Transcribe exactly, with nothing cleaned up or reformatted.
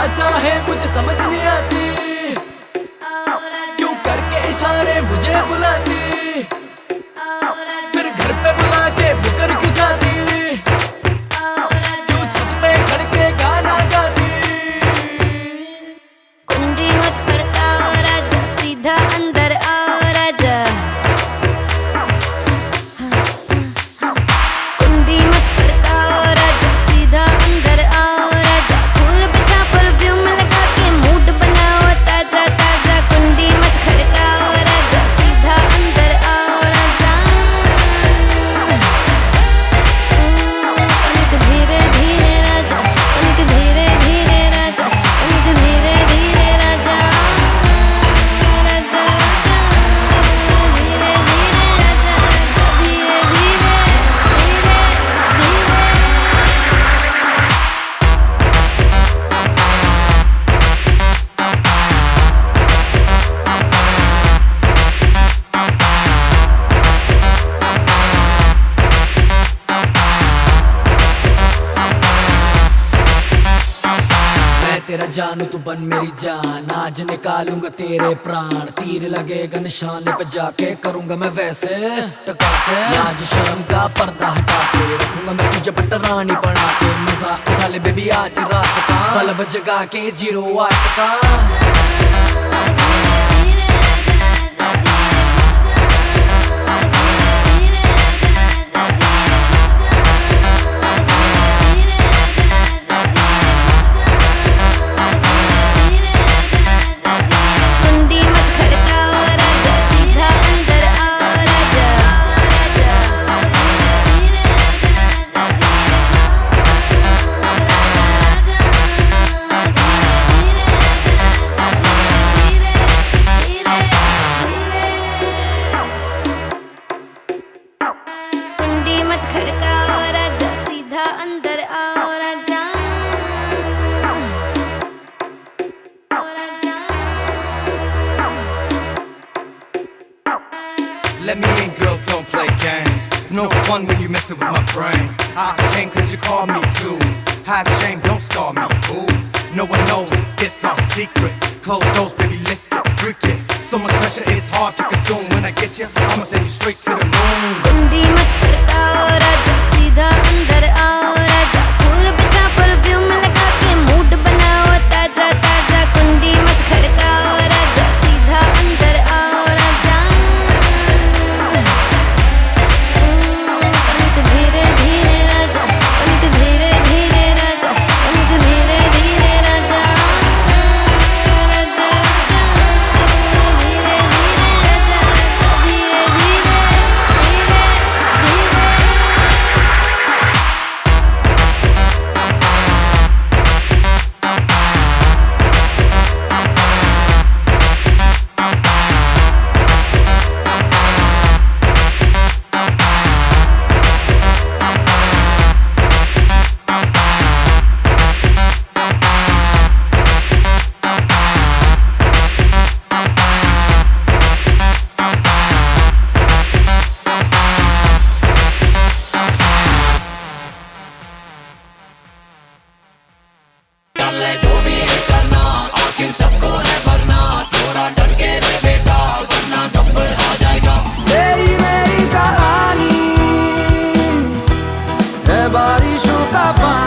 चाहे मुझे समझ नहीं आती, क्यों करके इशारे मुझे बुलाती, फिर घर पे बुला के मुकर क्यों जाती, क्यों छत पे खड़ के गाना गाती। कुंडी मत खड़काओ राजा, सीधा अंदर आओ राजा। कुंडी मत खड़काओ राजा, सीधा अंदर आओ राजा। फूल बिछा परफ्यूम लगा के मूड बनाओ ताजा ताजा। कुंडी मत खड़काओ राजा, सीधा अंदर आओ राजा। तनिक धीरे धीरे राजा, तनिक धीरे धीरे राजा, तनिक धीरे धीरे राजा। राजा राजा धीरे धीरे राजा, धीरे धीरे धीरे धीरे। मैं तेरा जानू तू बन मेरी जान, आज निकालूंगा तेरे प्राण। तीर लगेगा निशाने पे जाके, करूंगा मैं वैसे टका के। लाज शर्म का पर्दा हटा के, रखूंगा मैं तुझे पटरानी बना के। मजा उठा ले बेबी आज रात का, बल्ब जगा के जीरो वाट का। कुंडी मत खड़काओ राजा, सीधा अंदर आओ राजा। कुंडी मत खड़काओ राजा, सीधा अंदर आओ राजा। Let me in, girl, don't play games. It's no fun when you messing with my brain. I came cause you called me to. Have shame, don't scar me, ooh. No one knows, it's our secret. Close doors, baby, let's get freaky. So much pressure, it's hard to consume. When I get you, I'ma send you straight to the moon. कुंडी मत खड़काओ राजा, सीधा अंदर आओ राजा। फूल बिछा perfume लगा के mood बनाओ ताजा ताजा। कुंडी मत खड़काओ राजा, सीधा अंदर आओ राजा। तनिक धीरे धीरे राजा, तनिक धीरे धीरे राजा, तनिक धीरे धीरे राजा। राजा राजा धीरे धीरे राजा, धीरे धीरे धीरे धीरे। मेरी मेरी कहानी है बारिशों का पानी।